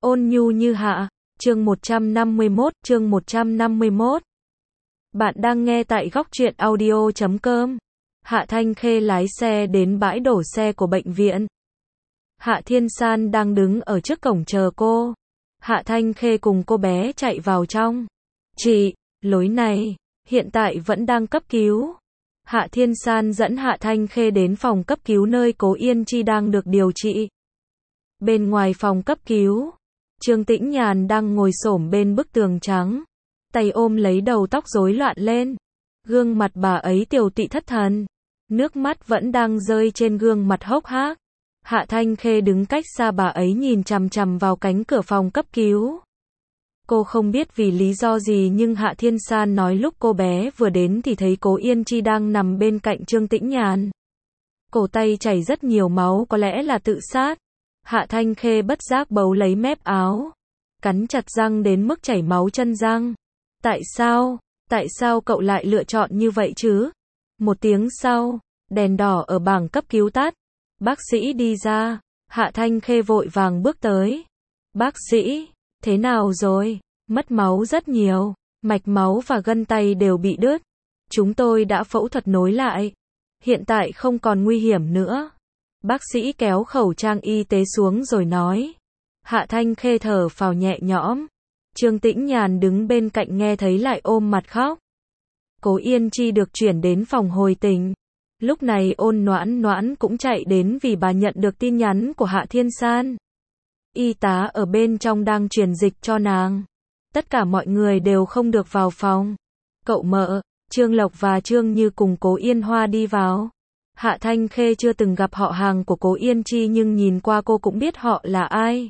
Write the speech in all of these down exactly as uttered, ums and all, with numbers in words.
Ôn nhu như hạ, chương một trăm năm mươi mốt, chương một trăm năm mươi mốt. Bạn đang nghe tại góc truyện audio chấm com. Hạ Thanh Khê lái xe đến bãi đổ xe của bệnh viện. Hạ Thiên San đang đứng ở trước cổng chờ cô. Hạ Thanh Khê cùng cô bé chạy vào trong. Chị, lối này, hiện tại vẫn đang cấp cứu. Hạ Thiên San dẫn Hạ Thanh Khê đến phòng cấp cứu nơi Cố Yên Chi đang được điều trị. Bên ngoài phòng cấp cứu, Trương Tĩnh Nhàn đang ngồi xổm bên bức tường trắng, tay ôm lấy đầu tóc rối loạn lên. Gương mặt bà ấy tiều tụy thất thần, nước mắt vẫn đang rơi trên gương mặt hốc hác. Hạ Thanh Khê đứng cách xa bà ấy nhìn chằm chằm vào cánh cửa phòng cấp cứu. Cô không biết vì lý do gì nhưng Hạ Thiên San nói lúc cô bé vừa đến thì thấy Cố Yên Chi đang nằm bên cạnh Trương Tĩnh Nhàn. Cổ tay chảy rất nhiều máu, có lẽ là tự sát. Hạ Thanh Khê bất giác bấu lấy mép áo, cắn chặt răng đến mức chảy máu chân răng. Tại sao, tại sao cậu lại lựa chọn như vậy chứ? Một tiếng sau, đèn đỏ ở bảng cấp cứu tắt. Bác sĩ đi ra, Hạ Thanh Khê vội vàng bước tới. Bác sĩ, thế nào rồi? Mất máu rất nhiều, mạch máu và gân tay đều bị đứt. Chúng tôi đã phẫu thuật nối lại. Hiện tại không còn nguy hiểm nữa. Bác sĩ kéo khẩu trang y tế xuống rồi nói. Hạ Thanh Khê thở phào nhẹ nhõm. Trương Tĩnh Nhàn đứng bên cạnh nghe thấy lại ôm mặt khóc. Cố Yên Chi được chuyển đến phòng hồi tỉnh. Lúc này Ôn Noãn Noãn cũng chạy đến vì bà nhận được tin nhắn của Hạ Thiên San. Y tá ở bên trong đang truyền dịch cho nàng. Tất cả mọi người đều không được vào phòng. Cậu Mợ, Trương Lộc và Trương Như cùng Cố Yên Hoa đi vào. Hạ Thanh Khê chưa từng gặp họ hàng của Cố Yên Chi nhưng nhìn qua cô cũng biết họ là ai.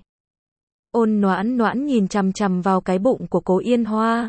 Ôn Noãn Noãn nhìn chằm chằm vào cái bụng của Cố Yên Hoa.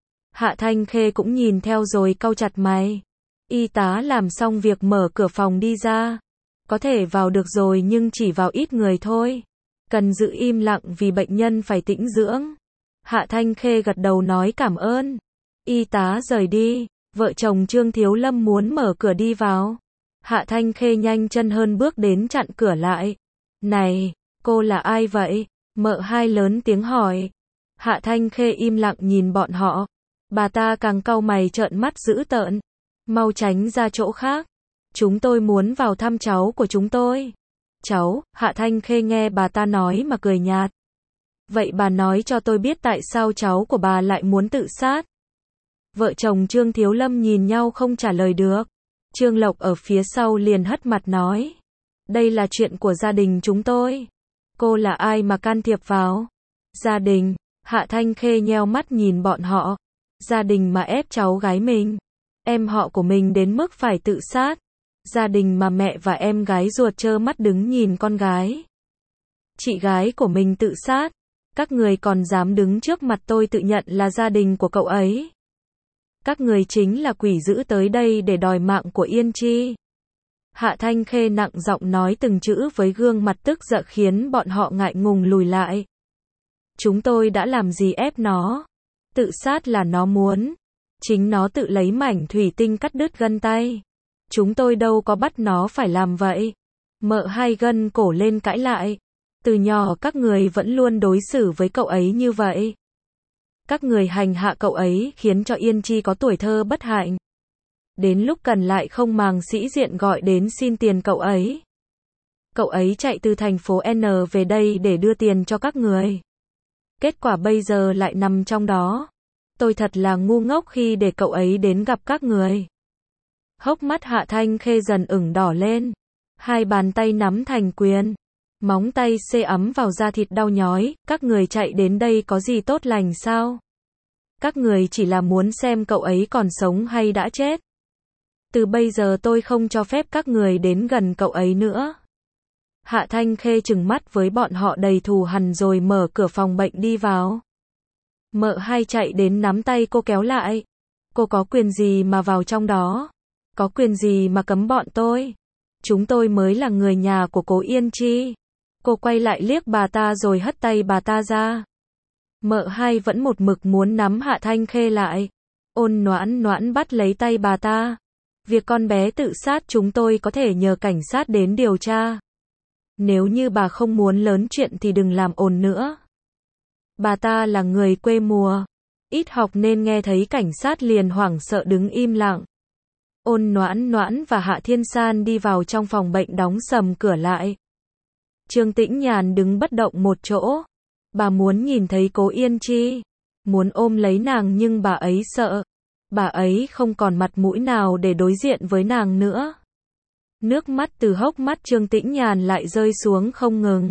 Hạ Thanh Khê cũng nhìn theo rồi cau chặt mày. Y tá làm xong việc mở cửa phòng đi ra. Có thể vào được rồi nhưng chỉ vào ít người thôi. Cần giữ im lặng vì bệnh nhân phải tĩnh dưỡng. Hạ Thanh Khê gật đầu nói cảm ơn. Y tá rời đi, vợ chồng Trương Thiếu Lâm muốn mở cửa đi vào. Hạ Thanh Khê nhanh chân hơn bước đến chặn cửa lại. Này, cô là ai vậy? Mợ hai lớn tiếng hỏi. Hạ Thanh Khê im lặng nhìn bọn họ. Bà ta càng cau mày trợn mắt dữ tợn. Mau tránh ra chỗ khác. Chúng tôi muốn vào thăm cháu của chúng tôi. Cháu, Hạ Thanh Khê nghe bà ta nói mà cười nhạt. Vậy bà nói cho tôi biết tại sao cháu của bà lại muốn tự sát. Vợ chồng Trương Thiếu Lâm nhìn nhau không trả lời được. Trương Lộc ở phía sau liền hất mặt nói. Đây là chuyện của gia đình chúng tôi. Cô là ai mà can thiệp vào? Gia đình, Hạ Thanh Khê nheo mắt nhìn bọn họ. Gia đình mà ép cháu gái mình, em họ của mình đến mức phải tự sát. Gia đình mà mẹ và em gái ruột trơ mắt đứng nhìn con gái, chị gái của mình tự sát. Các người còn dám đứng trước mặt tôi tự nhận là gia đình của cậu ấy. Các người chính là quỷ dữ tới đây để đòi mạng của Yên Chi. Hạ Thanh Khê nặng giọng nói từng chữ với gương mặt tức giận khiến bọn họ ngại ngùng lùi lại. Chúng tôi đã làm gì ép nó? Tự sát là nó muốn. Chính nó tự lấy mảnh thủy tinh cắt đứt gân tay. Chúng tôi đâu có bắt nó phải làm vậy. Mợ hai gân cổ lên cãi lại. Từ nhỏ các người vẫn luôn đối xử với cậu ấy như vậy. Các người hành hạ cậu ấy khiến cho Yên Chi có tuổi thơ bất hạnh. Đến lúc cần lại không màng sĩ diện gọi đến xin tiền cậu ấy. Cậu ấy chạy từ thành phố N về đây để đưa tiền cho các người. Kết quả bây giờ lại nằm trong đó. Tôi thật là ngu ngốc khi để cậu ấy đến gặp các người. Hốc mắt Hạ Thanh Khê dần ửng đỏ lên. Hai bàn tay nắm thành quyền. Móng tay xê ấm vào da thịt đau nhói. Các người chạy đến đây có gì tốt lành sao? Các người chỉ là muốn xem cậu ấy còn sống hay đã chết. Từ bây giờ tôi không cho phép các người đến gần cậu ấy nữa. Hạ Thanh Khê trừng mắt với bọn họ đầy thù hằn rồi mở cửa phòng bệnh đi vào. Mợ hai chạy đến nắm tay cô kéo lại. Cô có quyền gì mà vào trong đó? Có quyền gì mà cấm bọn tôi? Chúng tôi mới là người nhà của Cố Yên Chi. Cô quay lại liếc bà ta rồi hất tay bà ta ra. Mợ hai vẫn một mực muốn nắm Hạ Thanh Khê lại. Ôn Noãn Noãn bắt lấy tay bà ta. Việc con bé tự sát chúng tôi có thể nhờ cảnh sát đến điều tra. Nếu như bà không muốn lớn chuyện thì đừng làm ồn nữa. Bà ta là người quê mùa, ít học nên nghe thấy cảnh sát liền hoảng sợ đứng im lặng. Ôn Noãn Noãn và Hạ Thiên San đi vào trong phòng bệnh đóng sầm cửa lại. Trương Tĩnh Nhàn đứng bất động một chỗ. Bà muốn nhìn thấy Cố Yên Chi, muốn ôm lấy nàng nhưng bà ấy sợ. Bà ấy không còn mặt mũi nào để đối diện với nàng nữa. Nước mắt từ hốc mắt Trương Tĩnh Nhàn lại rơi xuống không ngừng.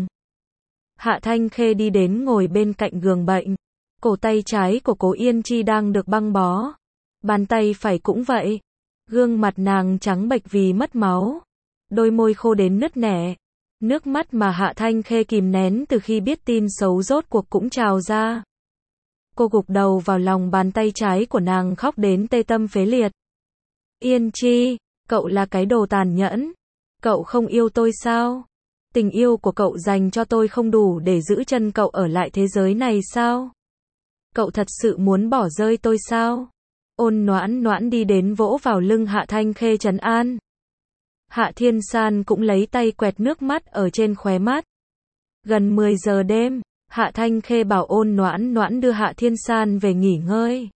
Hạ Thanh Khê đi đến ngồi bên cạnh giường bệnh. Cổ tay trái của Cố Yên Chi đang được băng bó. Bàn tay phải cũng vậy. Gương mặt nàng trắng bệch vì mất máu. Đôi môi khô đến nứt nẻ. Nước mắt mà Hạ Thanh Khê kìm nén từ khi biết tin xấu rốt cuộc cũng trào ra. Cô gục đầu vào lòng bàn tay trái của nàng khóc đến tê tâm phế liệt. Yên Chi, cậu là cái đồ tàn nhẫn. Cậu không yêu tôi sao? Tình yêu của cậu dành cho tôi không đủ để giữ chân cậu ở lại thế giới này sao? Cậu thật sự muốn bỏ rơi tôi sao? Ôn Noãn Noãn đi đến vỗ vào lưng Hạ Thanh Khê trấn an. Hạ Thiên San cũng lấy tay quẹt nước mắt ở trên khóe mắt. Gần mười giờ đêm, Hạ Thanh Khê bảo Ôn Noãn Noãn đưa Hạ Thiên San về nghỉ ngơi.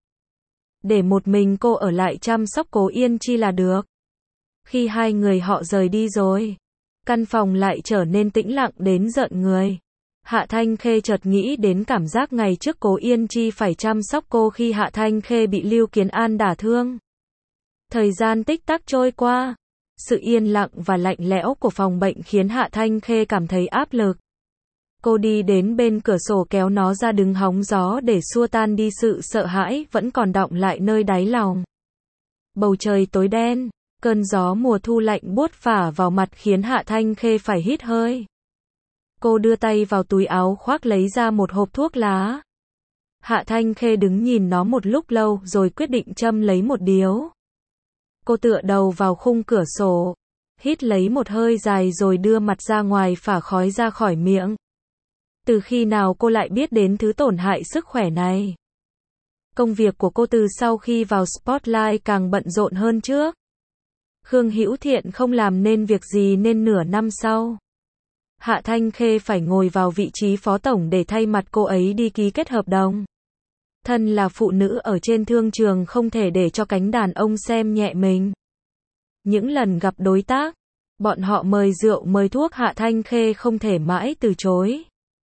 Để một mình cô ở lại chăm sóc Cố Yên Chi là được. Khi hai người họ rời đi rồi, căn phòng lại trở nên tĩnh lặng đến rợn người. Hạ Thanh Khê chợt nghĩ đến cảm giác ngày trước Cố Yên Chi phải chăm sóc cô khi Hạ Thanh Khê bị Lưu Kiến An đả thương. Thời gian tích tắc trôi qua, sự yên lặng và lạnh lẽo của phòng bệnh khiến Hạ Thanh Khê cảm thấy áp lực. Cô đi đến bên cửa sổ kéo nó ra đứng hóng gió để xua tan đi sự sợ hãi vẫn còn đọng lại nơi đáy lòng. Bầu trời tối đen, cơn gió mùa thu lạnh buốt phả vào mặt khiến Hạ Thanh Khê phải hít hơi. Cô đưa tay vào túi áo khoác lấy ra một hộp thuốc lá. Hạ Thanh Khê đứng nhìn nó một lúc lâu rồi quyết định châm lấy một điếu. Cô tựa đầu vào khung cửa sổ, hít lấy một hơi dài rồi đưa mặt ra ngoài phả khói ra khỏi miệng. Từ khi nào cô lại biết đến thứ tổn hại sức khỏe này? Công việc của cô từ sau khi vào Spotlight càng bận rộn hơn trước. Khương Hữu Thiện không làm nên việc gì nên nửa năm sau, Hạ Thanh Khê phải ngồi vào vị trí phó tổng để thay mặt cô ấy đi ký kết hợp đồng. Thân là phụ nữ ở trên thương trường không thể để cho cánh đàn ông xem nhẹ mình. Những lần gặp đối tác, bọn họ mời rượu mời thuốc Hạ Thanh Khê không thể mãi từ chối.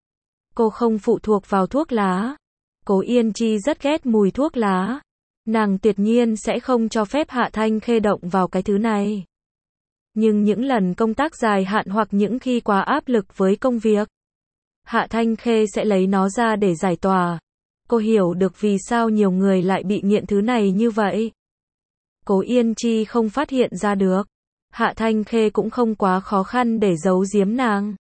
Cô không phụ thuộc vào thuốc lá. Cố Yên Chi rất ghét mùi thuốc lá. Nàng tuyệt nhiên sẽ không cho phép Hạ Thanh Khê động vào cái thứ này. Nhưng những lần công tác dài hạn hoặc những khi quá áp lực với công việc, Hạ Thanh Khê sẽ lấy nó ra để giải tỏa. Cô hiểu được vì sao nhiều người lại bị nghiện thứ này như vậy. Cố Yên Chi không phát hiện ra được. Hạ Thanh Khê cũng không quá khó khăn để giấu giếm nàng.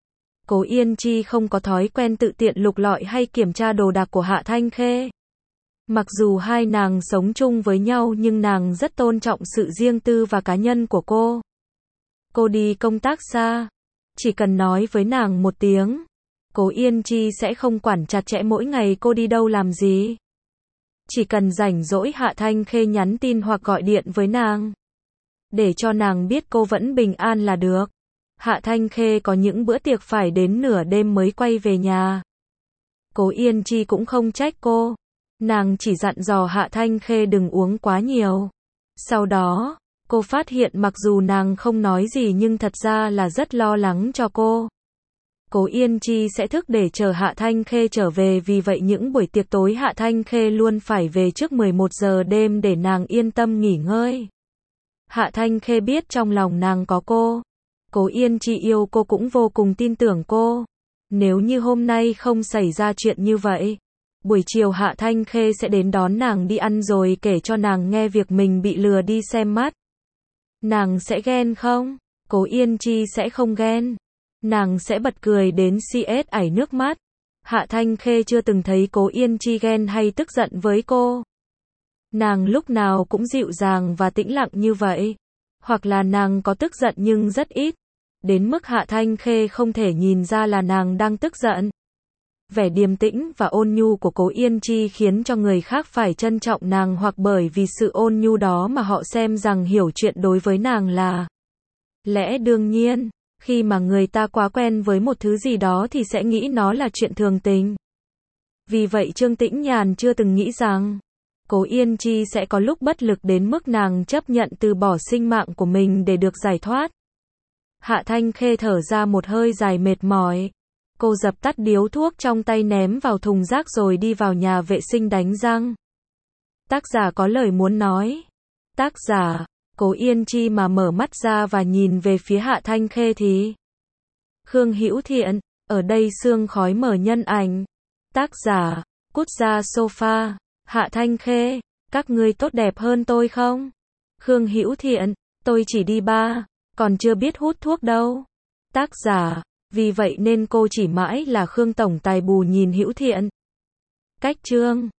Cố Yên Chi không có thói quen tự tiện lục lọi hay kiểm tra đồ đạc của Hạ Thanh Khê. Mặc dù hai nàng sống chung với nhau nhưng nàng rất tôn trọng sự riêng tư và cá nhân của cô. Cô đi công tác xa, chỉ cần nói với nàng một tiếng, Cố Yên Chi sẽ không quản chặt chẽ mỗi ngày cô đi đâu làm gì. Chỉ cần rảnh rỗi Hạ Thanh Khê nhắn tin hoặc gọi điện với nàng, để cho nàng biết cô vẫn bình an là được. Hạ Thanh Khê có những bữa tiệc phải đến nửa đêm mới quay về nhà. Cố Yên Chi cũng không trách cô. Nàng chỉ dặn dò Hạ Thanh Khê đừng uống quá nhiều. Sau đó, cô phát hiện mặc dù nàng không nói gì nhưng thật ra là rất lo lắng cho cô. Cố Yên Chi sẽ thức để chờ Hạ Thanh Khê trở về, vì vậy những buổi tiệc tối Hạ Thanh Khê luôn phải về trước mười một giờ đêm để nàng yên tâm nghỉ ngơi. Hạ Thanh Khê biết trong lòng nàng có cô. Cố Yên Chi yêu cô cũng vô cùng tin tưởng cô. Nếu như hôm nay không xảy ra chuyện như vậy, buổi chiều Hạ Thanh Khê sẽ đến đón nàng đi ăn rồi kể cho nàng nghe việc mình bị lừa đi xem mắt. Nàng sẽ ghen không? Cố Yên Chi sẽ không ghen. Nàng sẽ bật cười đến xê ét ảy nước mắt. Hạ Thanh Khê chưa từng thấy Cố Yên Chi ghen hay tức giận với cô. Nàng lúc nào cũng dịu dàng và tĩnh lặng như vậy. Hoặc là nàng có tức giận nhưng rất ít. Đến mức Hạ Thanh Khê không thể nhìn ra là nàng đang tức giận. Vẻ điềm tĩnh và ôn nhu của Cố Yên Chi khiến cho người khác phải trân trọng nàng, hoặc bởi vì sự ôn nhu đó mà họ xem rằng hiểu chuyện đối với nàng là lẽ đương nhiên. Khi mà người ta quá quen với một thứ gì đó thì sẽ nghĩ nó là chuyện thường tình. Vì vậy Trương Tĩnh Nhàn chưa từng nghĩ rằng Cố Yên Chi sẽ có lúc bất lực đến mức nàng chấp nhận từ bỏ sinh mạng của mình để được giải thoát. Hạ Thanh Khê thở ra một hơi dài mệt mỏi. Cô dập tắt điếu thuốc trong tay ném vào thùng rác rồi đi vào nhà vệ sinh đánh răng. Tác giả có lời muốn nói. Tác giả, Cố Yên Chi mà mở mắt ra và nhìn về phía Hạ Thanh Khê thì Khương Hữu Thiện, ở đây sương khói mở nhân ảnh. Tác giả, cút ra sofa. Hạ Thanh Khê, các ngươi tốt đẹp hơn tôi không? Khương Hữu Thiện, tôi chỉ đi ba, còn chưa biết hút thuốc đâu. Tác giả, vì vậy nên cô chỉ mãi là Khương tổng tài bù nhìn Hữu Thiện. Cách chương